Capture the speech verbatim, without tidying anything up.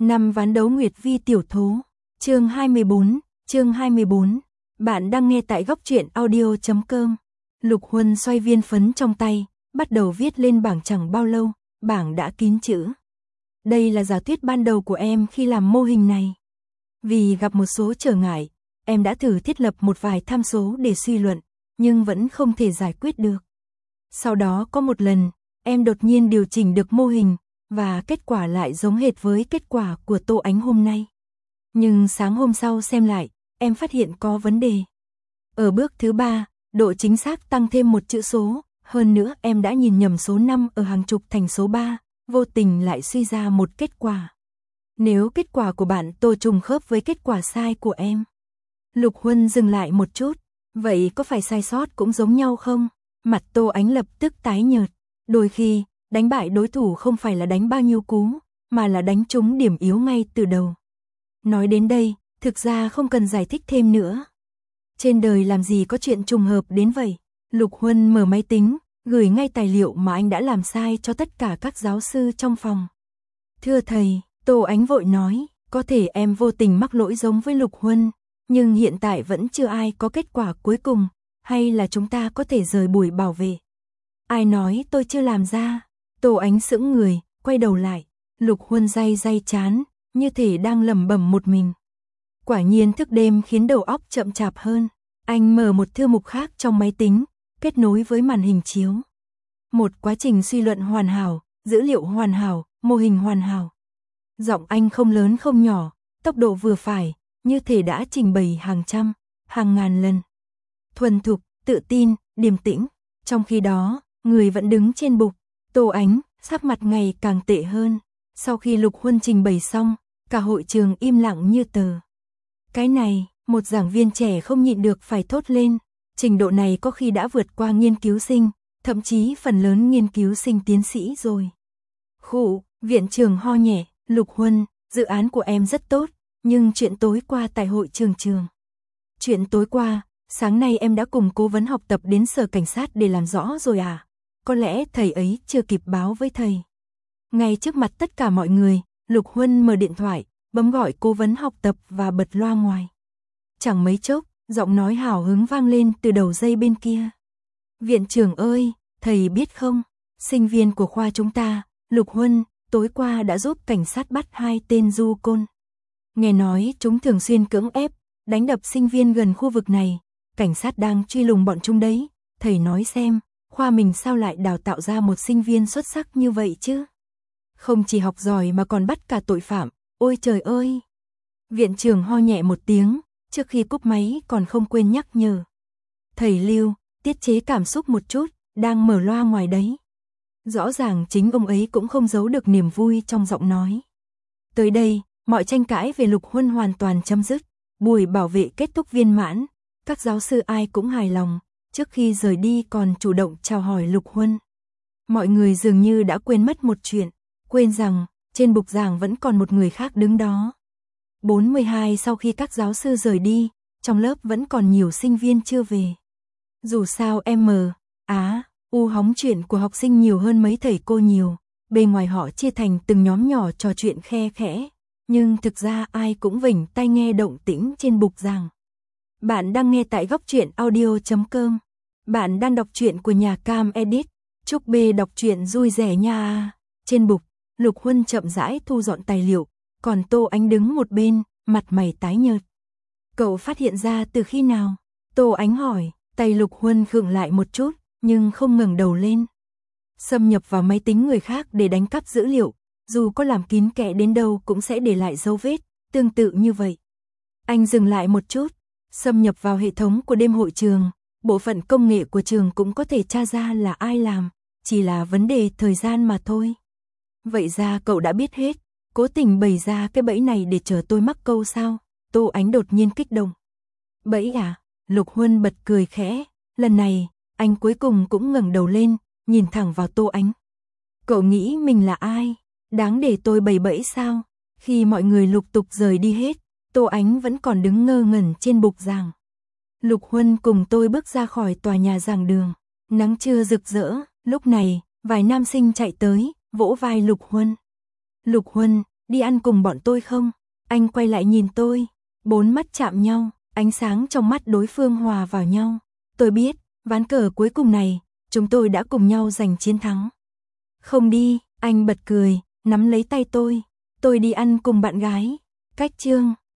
Năm ván đấu Nguyệt Vi tiểu thố. Chương hai mươi bốn, chương hai mươi bốn. Bạn đang nghe tại góc truyện audio chấm com. Lục Huân xoay viên phấn trong tay, bắt đầu viết lên bảng. Chẳng bao lâu, bảng đã kín chữ. Đây là giả thuyết ban đầu của em khi làm mô hình này. Vì gặp một số trở ngại, em đã thử thiết lập một vài tham số để suy luận, nhưng vẫn không thể giải quyết được. Sau đó có một lần, em đột nhiên điều chỉnh được mô hình, và kết quả lại giống hệt với kết quả của Tô Ánh hôm nay. Nhưng sáng hôm sau xem lại, em phát hiện có vấn đề. Ở bước thứ ba, độ chính xác tăng thêm một chữ số, hơn nữa em đã nhìn nhầm số năm ở hàng chục thành số ba, vô tình lại suy ra một kết quả. Nếu kết quả của bạn Tô trùng khớp với kết quả sai của em. Lục Huân dừng lại một chút, vậy có phải sai sót cũng giống nhau không? Mặt Tô Ánh lập tức tái nhợt. Đôi khi, đánh bại đối thủ không phải là đánh bao nhiêu cú, mà là đánh trúng điểm yếu ngay từ đầu. Nói đến đây, thực ra không cần giải thích thêm nữa. Trên đời làm gì có chuyện trùng hợp đến vậy? Lục Huân mở máy tính, gửi ngay tài liệu mà anh đã làm sai cho tất cả các giáo sư trong phòng. Thưa thầy, Tô Ánh vội nói, có thể em vô tình mắc lỗi giống với Lục Huân, nhưng hiện tại vẫn chưa ai có kết quả cuối cùng, hay là chúng ta có thể rời buổi bảo vệ? Ai nói tôi chưa làm ra? Tô Ánh sững người, quay đầu lại. Lục Huân day day chán, như thể đang lẩm bẩm một mình. Quả nhiên thức đêm khiến đầu óc chậm chạp hơn. Anh mở một thư mục khác trong máy tính, kết nối với màn hình chiếu. Một quá trình suy luận hoàn hảo, dữ liệu hoàn hảo, mô hình hoàn hảo. Giọng anh không lớn không nhỏ, tốc độ vừa phải, như thể đã trình bày hàng trăm, hàng ngàn lần. Thuần thục, tự tin, điềm tĩnh. Trong khi đó, người vẫn đứng trên bục. Tô Ánh, sắc mặt ngày càng tệ hơn. Sau khi Lục Huân trình bày xong, cả hội trường im lặng như tờ. Cái này, một giảng viên trẻ không nhịn được phải thốt lên. Trình độ này có khi đã vượt qua nghiên cứu sinh, thậm chí phần lớn nghiên cứu sinh tiến sĩ rồi. Khụ, viện trưởng ho nhẹ. Lục Huân, dự án của em rất tốt, nhưng chuyện tối qua tại hội trường trường. Chuyện tối qua, sáng nay em đã cùng cố vấn học tập đến sở cảnh sát để làm rõ rồi à? Có lẽ thầy ấy chưa kịp báo với thầy. Ngay trước mặt tất cả mọi người, Lục Huân mở điện thoại, bấm gọi cố vấn học tập và bật loa ngoài. Chẳng mấy chốc, giọng nói hào hứng vang lên từ đầu dây bên kia. Viện trưởng ơi, thầy biết không, sinh viên của khoa chúng ta, Lục Huân, tối qua đã giúp cảnh sát bắt hai tên du côn. Nghe nói chúng thường xuyên cưỡng ép, đánh đập sinh viên gần khu vực này, cảnh sát đang truy lùng bọn chúng đấy. Thầy nói xem, khoa mình sao lại đào tạo ra một sinh viên xuất sắc như vậy chứ? Không chỉ học giỏi mà còn bắt cả tội phạm, ôi trời ơi! Viện trưởng ho nhẹ một tiếng, trước khi cúp máy còn không quên nhắc nhở. Thầy Lưu, tiết chế cảm xúc một chút, đang mở loa ngoài đấy. Rõ ràng chính ông ấy cũng không giấu được niềm vui trong giọng nói. Tới đây, mọi tranh cãi về Lục Huân hoàn toàn chấm dứt, buổi bảo vệ kết thúc viên mãn, các giáo sư ai cũng hài lòng, trước khi rời đi còn chủ động chào hỏi Lục Huân. Mọi người dường như đã quên mất một chuyện, quên rằng trên bục giảng vẫn còn một người khác đứng đó. bốn mươi hai sau khi các giáo sư rời đi, trong lớp vẫn còn nhiều sinh viên chưa về. Dù sao M, Á, U hóng chuyện của học sinh nhiều hơn mấy thầy cô nhiều, bề ngoài họ chia thành từng nhóm nhỏ trò chuyện khe khẽ, nhưng thực ra ai cũng vểnh tai nghe động tĩnh trên bục giảng. Bạn đang nghe tại góc truyện audio chấm com. Bạn đang đọc truyện của nhà Cam Edit. Chúc B đọc truyện vui vẻ nha. Trên bục, Lục Huân chậm rãi thu dọn tài liệu, còn Tô Ánh đứng một bên, mặt mày tái nhợt. Cậu phát hiện ra từ khi nào? Tô Ánh hỏi. Tay Lục Huân khựng lại một chút, nhưng không ngẩng đầu lên. Xâm nhập vào máy tính người khác để đánh cắp dữ liệu, dù có làm kín kẽ đến đâu cũng sẽ để lại dấu vết, tương tự như vậy. Anh dừng lại một chút, xâm nhập vào hệ thống của đêm hội trường, bộ phận công nghệ của trường cũng có thể tra ra là ai làm, chỉ là vấn đề thời gian mà thôi. Vậy ra cậu đã biết hết, cố tình bày ra cái bẫy này để chờ tôi mắc câu sao? Tô Ánh đột nhiên kích động. Bẫy à? Lục Huân bật cười khẽ, lần này, anh cuối cùng cũng ngẩng đầu lên, nhìn thẳng vào Tô Ánh. Cậu nghĩ mình là ai? Đáng để tôi bày bẫy sao? Khi mọi người lục tục rời đi hết, Tô Ánh vẫn còn đứng ngơ ngẩn trên bục giảng. Lục Huân cùng tôi bước ra khỏi tòa nhà giảng đường. Nắng trưa rực rỡ, lúc này, vài nam sinh chạy tới, vỗ vai Lục Huân. Lục Huân, đi ăn cùng bọn tôi không? Anh quay lại nhìn tôi, bốn mắt chạm nhau, ánh sáng trong mắt đối phương hòa vào nhau. Tôi biết, ván cờ cuối cùng này, chúng tôi đã cùng nhau giành chiến thắng. Không đi, anh bật cười, nắm lấy tay tôi. Tôi đi ăn cùng bạn gái. Cách chương